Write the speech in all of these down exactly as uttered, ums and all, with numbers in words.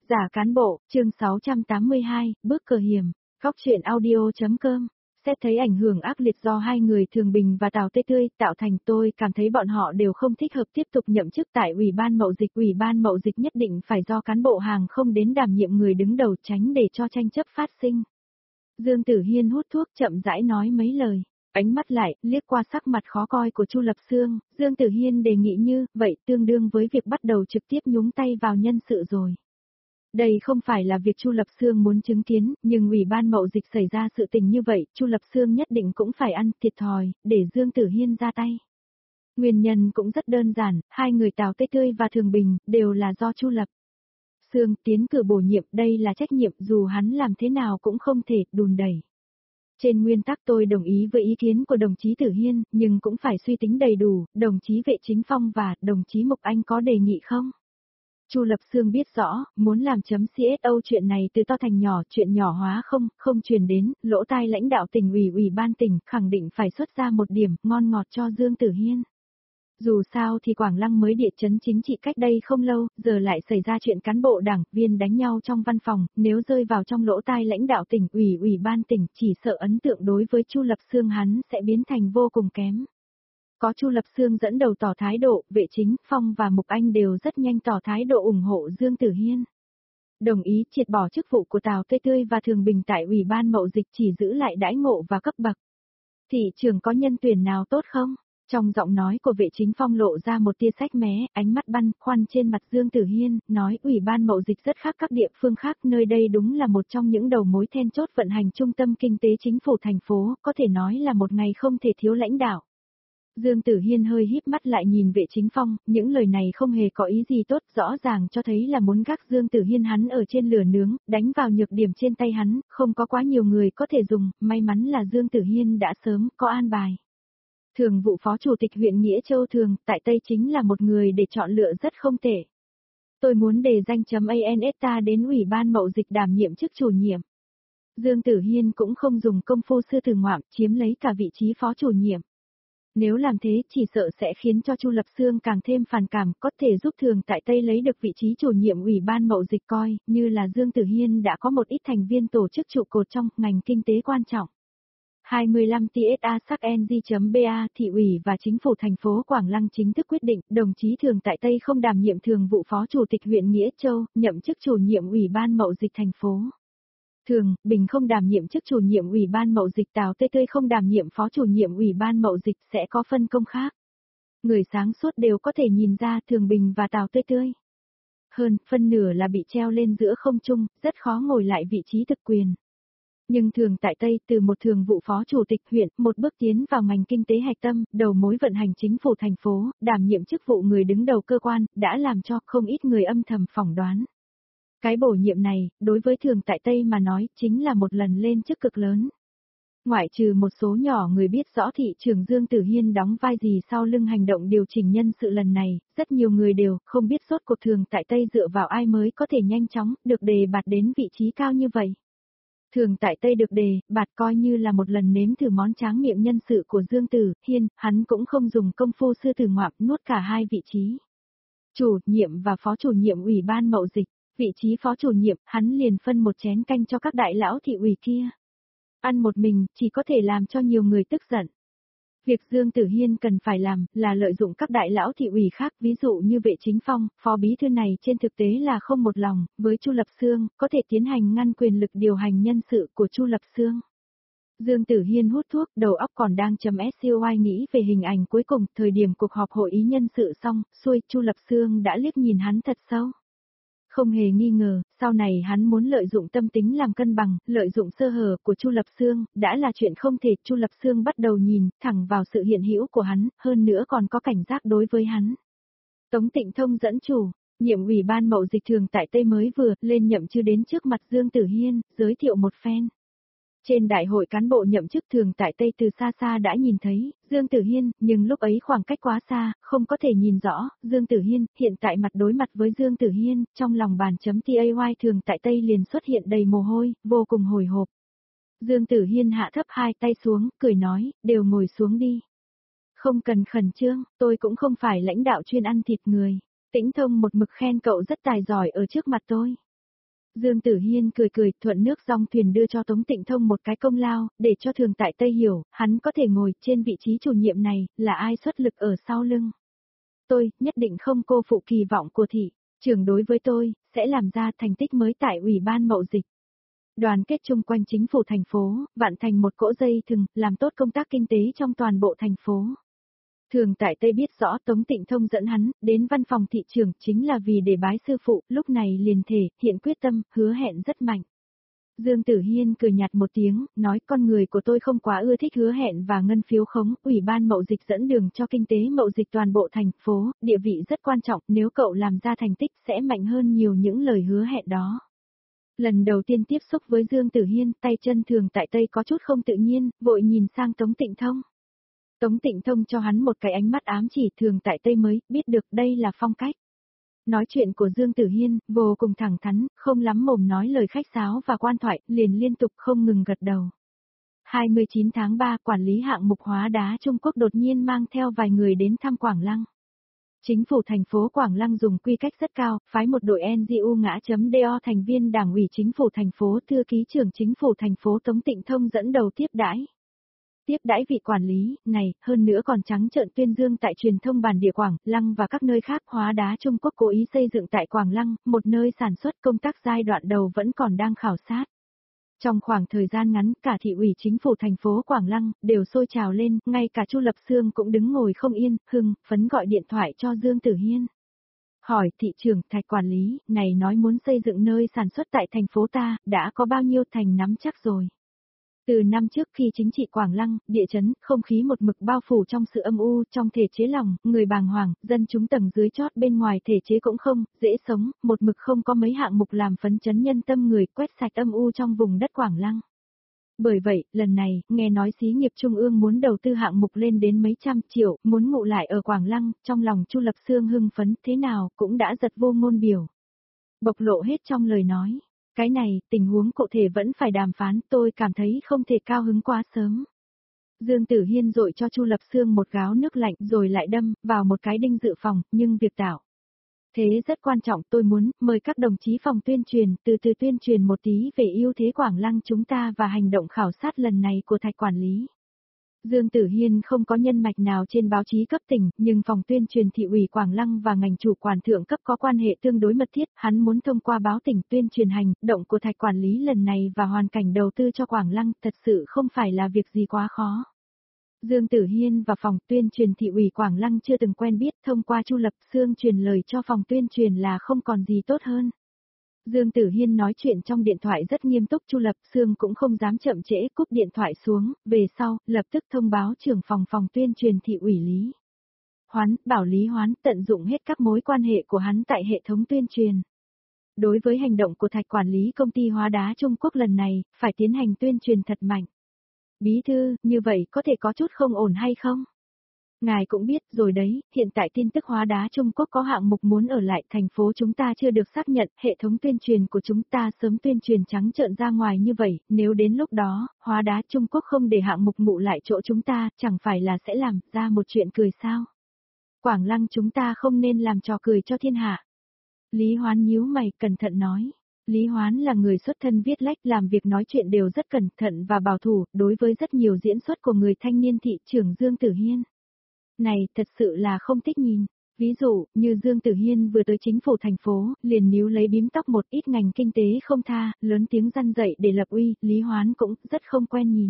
Giả cán bộ, chương sáu trăm tám mươi hai, bước cờ hiểm, góc truyện audio.com. Xét thấy ảnh hưởng ác liệt do hai người Thường Bình và Tào Tê Tươi tạo thành, tôi cảm thấy bọn họ đều không thích hợp tiếp tục nhậm chức tại Ủy ban Mậu Dịch. Ủy ban Mậu Dịch nhất định phải do cán bộ hàng không đến đảm nhiệm người đứng đầu, tránh để cho tranh chấp phát sinh. Dương Tử Hiên hút thuốc chậm rãi nói mấy lời, ánh mắt lại liếc qua sắc mặt khó coi của Chu Lập Xương. Dương Tử Hiên đề nghị như vậy tương đương với việc bắt đầu trực tiếp nhúng tay vào nhân sự rồi. Đây không phải là việc Chu Lập Xương muốn chứng kiến, nhưng Ủy ban Mậu Dịch xảy ra sự tình như vậy, Chu Lập Xương nhất định cũng phải ăn thiệt thòi, để Dương Tử Hiên ra tay. Nguyên nhân cũng rất đơn giản, hai người Tào Tê Tươi và Thường Bình đều là do Chu Lập Xương tiến cử bổ nhiệm, đây là trách nhiệm dù hắn làm thế nào cũng không thể đùn đẩy. Trên nguyên tắc tôi đồng ý với ý kiến của đồng chí Tử Hiên, nhưng cũng phải suy tính đầy đủ. Đồng chí Vệ Chính Phong và đồng chí Mục Anh có đề nghị không? Chu Lập Xương biết rõ, muốn làm chấm xê ét ô chuyện này từ to thành nhỏ, chuyện nhỏ hóa không, không truyền đến, lỗ tai lãnh đạo tỉnh ủy ủy ban tỉnh, khẳng định phải xuất ra một điểm, ngon ngọt cho Dương Tử Hiên. Dù sao thì Quảng Lăng mới địa chấn chính trị cách đây không lâu, giờ lại xảy ra chuyện cán bộ đảng viên đánh nhau trong văn phòng, nếu rơi vào trong lỗ tai lãnh đạo tỉnh ủy ủy ban tỉnh, chỉ sợ ấn tượng đối với Chu Lập Xương hắn sẽ biến thành vô cùng kém. Có Chu Lập Xương dẫn đầu tỏ thái độ, Vệ Chính Phong và Mục Anh đều rất nhanh tỏ thái độ ủng hộ Dương Tử Hiên. Đồng ý triệt bỏ chức vụ của Tào Tê Tươi và Thường Bình tại Ủy ban Mậu Dịch, chỉ giữ lại đãi ngộ và cấp bậc. Thị trường có nhân tuyển nào tốt không? Trong giọng nói của Vệ Chính Phong lộ ra một tia sách mé, ánh mắt băn khoăn trên mặt Dương Tử Hiên, nói Ủy ban Mậu Dịch rất khác các địa phương khác, nơi đây đúng là một trong những đầu mối then chốt vận hành trung tâm kinh tế chính phủ thành phố, có thể nói là một ngày không thể thiếu lãnh đạo. Dương Tử Hiên hơi híp mắt lại nhìn Vệ Chính Phong, những lời này không hề có ý gì tốt, rõ ràng cho thấy là muốn gác Dương Tử Hiên hắn ở trên lửa nướng, đánh vào nhược điểm trên tay hắn, không có quá nhiều người có thể dùng, may mắn là Dương Tử Hiên đã sớm có an bài. Thường vụ phó chủ tịch huyện Nghĩa Châu Thường, tại Tây chính là một người để chọn lựa rất không tệ. Tôi muốn đề danh chấm ANSTA đến Ủy ban Mậu Dịch đảm nhiệm chức chủ nhiệm. Dương Tử Hiên cũng không dùng công phu sư tử ngoạm, chiếm lấy cả vị trí phó chủ nhiệm. Nếu làm thế chỉ sợ sẽ khiến cho Chu Lập Xương càng thêm phản cảm, có thể giúp Thường tại Tây lấy được vị trí chủ nhiệm Ủy ban Mậu Dịch, coi như là Dương Tử Hiên đã có một ít thành viên tổ chức trụ cột trong ngành kinh tế quan trọng. hai mươi lăm T S A sắc N G.ba Thị ủy và chính phủ thành phố Quảng Lăng chính thức quyết định, đồng chí Thường tại Tây không đảm nhiệm thường vụ phó chủ tịch huyện Nghĩa Châu, nhậm chức chủ nhiệm Ủy ban Mậu Dịch thành phố. Thường Bình không đảm nhiệm chức chủ nhiệm Ủy ban Mậu Dịch, Tào Tê Tươi không đảm nhiệm phó chủ nhiệm Ủy ban Mậu Dịch, sẽ có phân công khác. Người sáng suốt đều có thể nhìn ra Thường Bình và Tào Tê Tươi. Hơn, phân nửa là bị treo lên giữa không trung, rất khó ngồi lại vị trí thực quyền. Nhưng Thường tại Tây từ một thường vụ phó chủ tịch huyện, một bước tiến vào ngành kinh tế hạch tâm, đầu mối vận hành chính phủ thành phố, đảm nhiệm chức vụ người đứng đầu cơ quan, đã làm cho không ít người âm thầm phỏng đoán. Cái bổ nhiệm này, đối với Thường tại Tây mà nói, chính là một lần lên chức cực lớn. Ngoại trừ một số nhỏ người biết rõ thị trường Dương Tử Hiên đóng vai gì sau lưng hành động điều chỉnh nhân sự lần này, rất nhiều người đều không biết rốt cuộc Thường tại Tây dựa vào ai mới có thể nhanh chóng được đề bạt đến vị trí cao như vậy. Thường tại Tây được đề bạt coi như là một lần nếm thử món tráng miệng nhân sự của Dương Tử Hiên, hắn cũng không dùng công phu sư tử ngoạm nuốt cả hai vị trí. Chủ nhiệm và phó chủ nhiệm Ủy ban Mậu Dịch. Vị trí phó chủ nhiệm, hắn liền phân một chén canh cho các đại lão thị ủy kia. Ăn một mình, chỉ có thể làm cho nhiều người tức giận. Việc Dương Tử Hiên cần phải làm, là lợi dụng các đại lão thị ủy khác, ví dụ như Vệ Chính Phong, phó bí thư này trên thực tế là không một lòng, với Chu Lập Xương, có thể tiến hành ngăn quyền lực điều hành nhân sự của Chu Lập Xương. Dương Tử Hiên hút thuốc, đầu óc còn đang chấm xoay nghĩ về hình ảnh cuối cùng, thời điểm cuộc họp hội ý nhân sự xong, xuôi, Chu Lập Xương đã liếc nhìn hắn thật sâu. Không hề nghi ngờ, sau này hắn muốn lợi dụng tâm tính làm cân bằng, lợi dụng sơ hở của Chu Lập Xương, đã là chuyện không thể. Chu Lập Xương bắt đầu nhìn thẳng vào sự hiện hữu của hắn, hơn nữa còn có cảnh giác đối với hắn. Tống Tịnh Thông dẫn chủ, nhiệm Ủy ban Mậu Dịch Thường tại Tây mới vừa lên nhậm chứ đến trước mặt Dương Tử Hiên, giới thiệu một phen. Trên đại hội cán bộ nhậm chức Thường tại Tây từ xa xa đã nhìn thấy Dương Tử Hiên, nhưng lúc ấy khoảng cách quá xa, không có thể nhìn rõ Dương Tử Hiên. Hiện tại mặt đối mặt với Dương Tử Hiên, trong lòng bàn chấm tay Thường tại Tây liền xuất hiện đầy mồ hôi, vô cùng hồi hộp. Dương Tử Hiên hạ thấp hai tay xuống, cười nói, đều ngồi xuống đi. Không cần khẩn trương, tôi cũng không phải lãnh đạo chuyên ăn thịt người. Tĩnh Thông một mực khen cậu rất tài giỏi ở trước mặt tôi. Dương Tử Hiên cười cười, thuận nước dong thuyền đưa cho Tống Tịnh Thông một cái công lao, để cho Thường tại Tây hiểu, hắn có thể ngồi trên vị trí chủ nhiệm này, là ai xuất lực ở sau lưng. Tôi, nhất định không cô phụ kỳ vọng của thị trưởng đối với tôi, sẽ làm ra thành tích mới tại Ủy ban Mậu Dịch. Đoàn kết chung quanh chính phủ thành phố, vạn thành một cỗ dây thừng, làm tốt công tác kinh tế trong toàn bộ thành phố. Thường tại Tây biết rõ Tống Tịnh Thông dẫn hắn, đến văn phòng thị trưởng chính là vì để bái sư phụ, lúc này liền thể, hiện quyết tâm, hứa hẹn rất mạnh. Dương Tử Hiên cười nhạt một tiếng, nói con người của tôi không quá ưa thích hứa hẹn và ngân phiếu khống, Ủy ban Mậu Dịch dẫn đường cho kinh tế mậu dịch toàn bộ thành phố, địa vị rất quan trọng, nếu cậu làm ra thành tích sẽ mạnh hơn nhiều những lời hứa hẹn đó. Lần đầu tiên tiếp xúc với Dương Tử Hiên, tay chân Thường tại Tây có chút không tự nhiên, vội nhìn sang Tống Tịnh Thông. Tống Tịnh Thông cho hắn một cái ánh mắt ám chỉ, Thường tại Tây mới biết được đây là phong cách. Nói chuyện của Dương Tử Hiên, vô cùng thẳng thắn, không lắm mồm nói lời khách sáo và quan thoại, liền liên tục không ngừng gật đầu. hai mươi chín tháng ba, quản lý hạng mục hóa đá Trung Quốc đột nhiên mang theo vài người đến thăm Quảng Lăng. Chính phủ thành phố Quảng Lăng dùng quy cách rất cao, phái một đội en giê u ngã.do thành viên Đảng ủy chính phủ thành phố, thư ký trưởng chính phủ thành phố Tống Tịnh Thông dẫn đầu tiếp đãi. Tiếp đãi vị quản lý này, hơn nữa còn trắng trợn tuyên dương tại truyền thông bản địa Quảng Lăng và các nơi khác, hóa đá Trung Quốc cố ý xây dựng tại Quảng Lăng, một nơi sản xuất công tác giai đoạn đầu vẫn còn đang khảo sát. Trong khoảng thời gian ngắn, cả thị ủy chính phủ thành phố Quảng Lăng đều sôi trào lên, ngay cả Chu Lập Xương cũng đứng ngồi không yên, hưng phấn gọi điện thoại cho Dương Tử Hiên. Hỏi thị trưởng, Thạch quản lý, này nói muốn xây dựng nơi sản xuất tại thành phố ta, đã có bao nhiêu thành nắm chắc rồi. Từ năm trước khi chính trị Quảng Lăng, địa chấn, không khí một mực bao phủ trong sự âm u, trong thể chế lòng, người bàng hoàng, dân chúng tầng dưới chót bên ngoài thể chế cũng không, dễ sống, một mực không có mấy hạng mục làm phấn chấn nhân tâm người, quét sạch âm u trong vùng đất Quảng Lăng. Bởi vậy, lần này, nghe nói xí nghiệp trung ương muốn đầu tư hạng mục lên đến mấy trăm triệu, muốn ngụ lại ở Quảng Lăng, trong lòng Chu Lập Xương hưng phấn, thế nào, cũng đã giật vô ngôn biểu. Bộc lộ hết trong lời nói. Cái này, tình huống cụ thể vẫn phải đàm phán, tôi cảm thấy không thể cao hứng quá sớm. Dương Tử Hiên dội cho Chu Lập Xương một gáo nước lạnh rồi lại đâm vào một cái đinh dự phòng, nhưng việc tạo. Thế rất quan trọng, tôi muốn mời các đồng chí phòng tuyên truyền, từ từ tuyên truyền một tí về ưu thế Quảng Lăng chúng ta và hành động khảo sát lần này của Thạch quản lý. Dương Tử Hiên không có nhân mạch nào trên báo chí cấp tỉnh, nhưng phòng tuyên truyền thị ủy Quảng Lăng và ngành chủ quản thượng cấp có quan hệ tương đối mật thiết, hắn muốn thông qua báo tỉnh tuyên truyền hành động của Thạch quản lý lần này và hoàn cảnh đầu tư cho Quảng Lăng, thật sự không phải là việc gì quá khó. Dương Tử Hiên và phòng tuyên truyền thị ủy Quảng Lăng chưa từng quen biết, thông qua Chu Lập Xương truyền lời cho phòng tuyên truyền là không còn gì tốt hơn. Dương Tử Hiên nói chuyện trong điện thoại rất nghiêm túc, Chu Lập Xương cũng không dám chậm trễ, cúp điện thoại xuống, về sau, lập tức thông báo trưởng phòng phòng tuyên truyền thị ủy Lý Hoán, bảo Lý Hoán tận dụng hết các mối quan hệ của hắn tại hệ thống tuyên truyền. Đối với hành động của Thạch quản lý công ty hóa đá Trung Quốc lần này, phải tiến hành tuyên truyền thật mạnh. Bí thư, như vậy có thể có chút không ổn hay không? Ngài cũng biết rồi đấy, hiện tại tin tức hóa đá Trung Quốc có hạng mục muốn ở lại thành phố chúng ta chưa được xác nhận, hệ thống tuyên truyền của chúng ta sớm tuyên truyền trắng trợn ra ngoài như vậy, nếu đến lúc đó, hóa đá Trung Quốc không để hạng mục ngụ lại chỗ chúng ta, chẳng phải là sẽ làm ra một chuyện cười sao? Quảng Lăng chúng ta không nên làm trò cười cho thiên hạ. Lý Hoán nhíu mày, cẩn thận nói. Lý Hoán là người xuất thân viết lách, làm việc nói chuyện đều rất cẩn thận và bảo thủ, đối với rất nhiều diễn xuất của người thanh niên thị trưởng Dương Tử Hiên. Này, thật sự là không thích nhìn. Ví dụ, như Dương Tử Hiên vừa tới chính phủ thành phố, liền níu lấy bím tóc một ít ngành kinh tế không tha, lớn tiếng răn dậy để lập uy, Lý Hoán cũng rất không quen nhìn.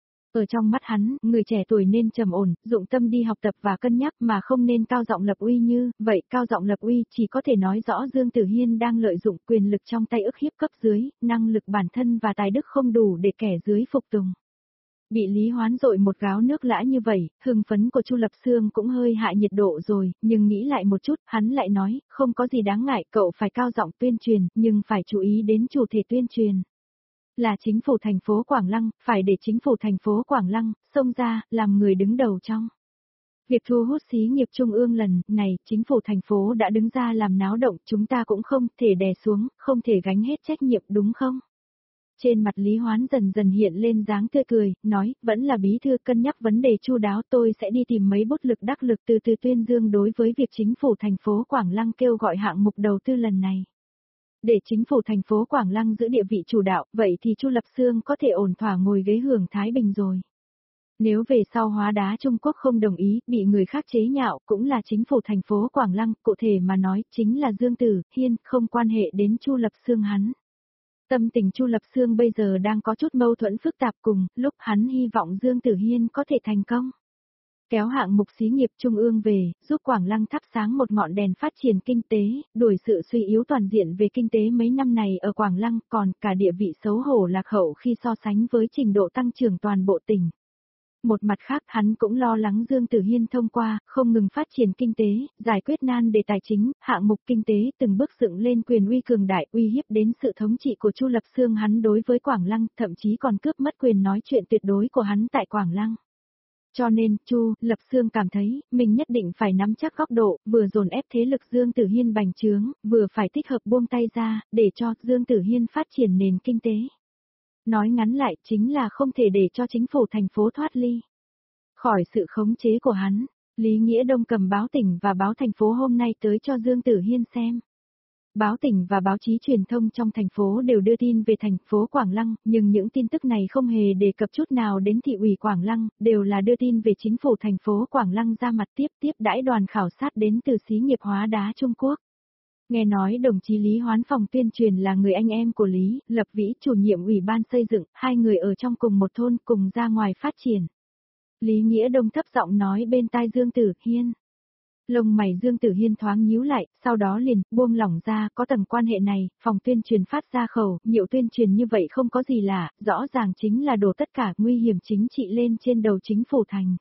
Ở trong mắt hắn, người trẻ tuổi nên trầm ổn, dụng tâm đi học tập và cân nhắc mà không nên cao giọng lập uy như, vậy cao giọng lập uy chỉ có thể nói rõ Dương Tử Hiên đang lợi dụng quyền lực trong tay ức hiếp cấp dưới, năng lực bản thân và tài đức không đủ để kẻ dưới phục tùng. Bị Lý Hoán dội một gáo nước lã như vậy, hưng phấn của Chu Lập Xương cũng hơi hạ nhiệt độ rồi, nhưng nghĩ lại một chút, hắn lại nói, không có gì đáng ngại, cậu phải cao giọng tuyên truyền, nhưng phải chú ý đến chủ thể tuyên truyền. Là chính phủ thành phố Quảng Lăng, phải để chính phủ thành phố Quảng Lăng, xông ra, làm người đứng đầu trong. Việc thu hút xí nghiệp trung ương lần này, chính phủ thành phố đã đứng ra làm náo động, chúng ta cũng không thể đè xuống, không thể gánh hết trách nhiệm đúng không? Trên mặt Lý Hoán dần dần hiện lên dáng tươi cười, nói, vẫn là bí thư cân nhắc vấn đề chu đáo, tôi sẽ đi tìm mấy bút lực đắc lực từ từ tuyên dương đối với việc chính phủ thành phố Quảng Lăng kêu gọi hạng mục đầu tư lần này. Để chính phủ thành phố Quảng Lăng giữ địa vị chủ đạo, vậy thì Chu Lập Xương có thể ổn thỏa ngồi ghế hưởng Thái Bình rồi. Nếu về sau Hóa Đá Trung Quốc không đồng ý, bị người khác chế nhạo, cũng là chính phủ thành phố Quảng Lăng, cụ thể mà nói, chính là Dương Tử Hiên, không quan hệ đến Chu Lập Xương hắn. Tâm tình Chu Lập Xương bây giờ đang có chút mâu thuẫn phức tạp cùng, lúc hắn hy vọng Dương Tử Hiên có thể thành công. Kéo hạng mục xí nghiệp trung ương về, giúp Quảng Lăng thắp sáng một ngọn đèn phát triển kinh tế, đuổi sự suy yếu toàn diện về kinh tế mấy năm này ở Quảng Lăng, còn cả địa vị xấu hổ lạc hậu khi so sánh với trình độ tăng trưởng toàn bộ tỉnh. Một mặt khác hắn cũng lo lắng Dương Tử Hiên thông qua, không ngừng phát triển kinh tế, giải quyết nan đề tài chính, hạng mục kinh tế từng bước dựng lên quyền uy cường đại uy hiếp đến sự thống trị của Chu Lập Xương hắn đối với Quảng Lăng, thậm chí còn cướp mất quyền nói chuyện tuyệt đối của hắn tại Quảng Lăng. Cho nên, Chu Lập Xương cảm thấy, mình nhất định phải nắm chắc góc độ, vừa dồn ép thế lực Dương Tử Hiên bành trướng, vừa phải thích hợp buông tay ra, để cho Dương Tử Hiên phát triển nền kinh tế. Nói ngắn lại chính là không thể để cho chính phủ thành phố thoát ly khỏi sự khống chế của hắn. Lý Nghĩa Đông cầm báo tỉnh và báo thành phố hôm nay tới cho Dương Tử Hiên xem. Báo tỉnh và báo chí truyền thông trong thành phố đều đưa tin về thành phố Quảng Lăng, nhưng những tin tức này không hề đề cập chút nào đến thị ủy Quảng Lăng, đều là đưa tin về chính phủ thành phố Quảng Lăng ra mặt tiếp tiếp đãi đoàn khảo sát đến từ xí nghiệp Hóa Đá Trung Quốc. Nghe nói đồng chí Lý Hoán phòng tuyên truyền là người anh em của Lý Lập Vĩ, chủ nhiệm ủy ban xây dựng, hai người ở trong cùng một thôn cùng ra ngoài phát triển. Lý Nghĩa Đông thấp giọng nói bên tai Dương Tử Hiên. Lông mày Dương Tử Hiên thoáng nhíu lại, sau đó liền buông lỏng ra, có tầng quan hệ này, phòng tuyên truyền phát ra khẩu, nhiều tuyên truyền như vậy không có gì lạ, rõ ràng chính là đổ tất cả nguy hiểm chính trị lên trên đầu chính phủ thành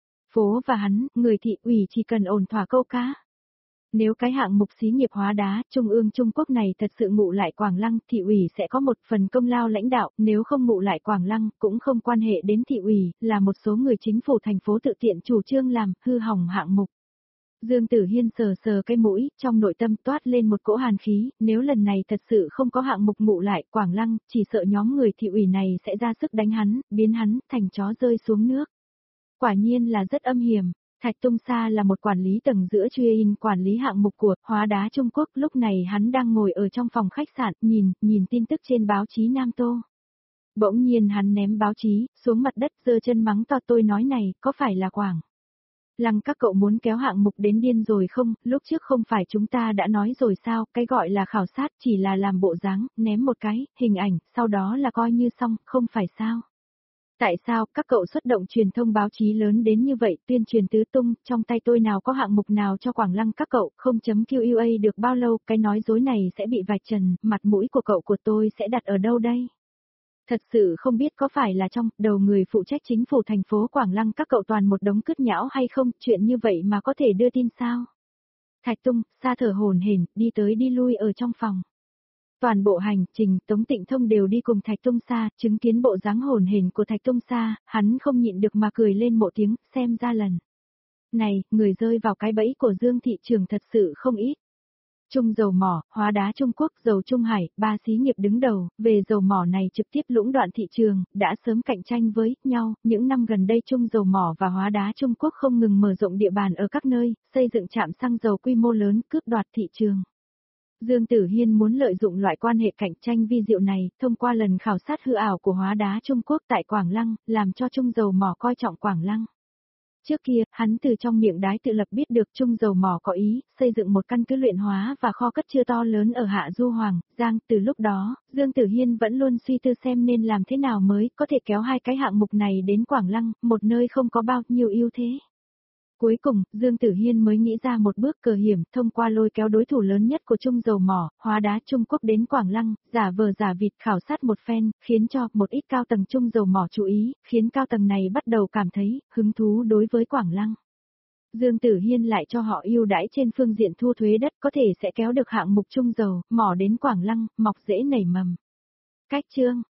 phố và hắn, người thị ủy chỉ cần ổn thỏa câu cá. Nếu cái hạng mục xí nghiệp Hóa Đá Trung ương Trung Quốc này thật sự ngụ lại Quảng Lăng, thị ủy sẽ có một phần công lao lãnh đạo, nếu không ngụ lại Quảng Lăng, cũng không quan hệ đến thị ủy, là một số người chính phủ thành phố tự tiện chủ trương làm, hư hỏng hạng mục. Dương Tử Hiên sờ sờ cái mũi, trong nội tâm toát lên một cỗ hàn khí, nếu lần này thật sự không có hạng mục ngụ lại Quảng Lăng, chỉ sợ nhóm người thị ủy này sẽ ra sức đánh hắn, biến hắn thành chó rơi xuống nước. Quả nhiên là rất âm hiểm. Thạch Tung Sa là một quản lý tầng giữa chuyên quản lý hạng mục của Hóa Đá Trung Quốc, lúc này hắn đang ngồi ở trong phòng khách sạn, nhìn, nhìn tin tức trên báo chí Nam Tô. Bỗng nhiên hắn ném báo chí, xuống mặt đất giơ chân mắng to tôi nói này, có phải là Quảng Lăng các cậu muốn kéo hạng mục đến điên rồi không, lúc trước không phải chúng ta đã nói rồi sao, cái gọi là khảo sát chỉ là làm bộ dáng, ném một cái, hình ảnh, sau đó là coi như xong, không phải sao. Tại sao các cậu xuất động truyền thông báo chí lớn đến như vậy, tuyên truyền tứ tung, trong tay tôi nào có hạng mục nào cho Quảng Lăng các cậu, không chấm Q U A được bao lâu, cái nói dối này sẽ bị vạch trần, mặt mũi của cậu của tôi sẽ đặt ở đâu đây? Thật sự không biết có phải là trong đầu người phụ trách chính phủ thành phố Quảng Lăng các cậu toàn một đống cứt nhão hay không, chuyện như vậy mà có thể đưa tin sao? Thạch Tung Sa thở hổn hển, đi tới đi lui ở trong phòng. Toàn bộ hành trình, Tống Tịnh Thông đều đi cùng Thạch Tung Sa, chứng kiến bộ dáng hồn hển của Thạch Tung Sa, hắn không nhịn được mà cười lên một tiếng, xem ra lần này, người rơi vào cái bẫy của Dương thị trường thật sự không ít. Trung dầu mỏ, Hóa Đá Trung Quốc, dầu Trung Hải, ba xí nghiệp đứng đầu, về dầu mỏ này trực tiếp lũng đoạn thị trường, đã sớm cạnh tranh với nhau, những năm gần đây Trung dầu mỏ và Hóa Đá Trung Quốc không ngừng mở rộng địa bàn ở các nơi, xây dựng trạm xăng dầu quy mô lớn, cướp đoạt thị trường. Dương Tử Hiên muốn lợi dụng loại quan hệ cạnh tranh vi diệu này, thông qua lần khảo sát hư ảo của Hóa Đá Trung Quốc tại Quảng Lăng, làm cho Trung dầu mỏ coi trọng Quảng Lăng. Trước kia, hắn từ trong miệng Đái Tự Lập biết được Trung dầu mỏ có ý, xây dựng một căn cứ luyện hóa và kho cất chứa to lớn ở Hạ Du Hoàng, Giang, từ lúc đó, Dương Tử Hiên vẫn luôn suy tư xem nên làm thế nào mới có thể kéo hai cái hạng mục này đến Quảng Lăng, một nơi không có bao nhiêu ưu thế. Cuối cùng, Dương Tử Hiên mới nghĩ ra một bước cờ hiểm, thông qua lôi kéo đối thủ lớn nhất của Trung dầu mỏ, Hóa Đá Trung Quốc đến Quảng Lăng, giả vờ giả vịt khảo sát một phen, khiến cho một ít cao tầng Trung dầu mỏ chú ý, khiến cao tầng này bắt đầu cảm thấy hứng thú đối với Quảng Lăng. Dương Tử Hiên lại cho họ ưu đãi trên phương diện thu thuế đất, có thể sẽ kéo được hạng mục Trung dầu mỏ đến Quảng Lăng, mọc dễ nảy mầm. Cách chương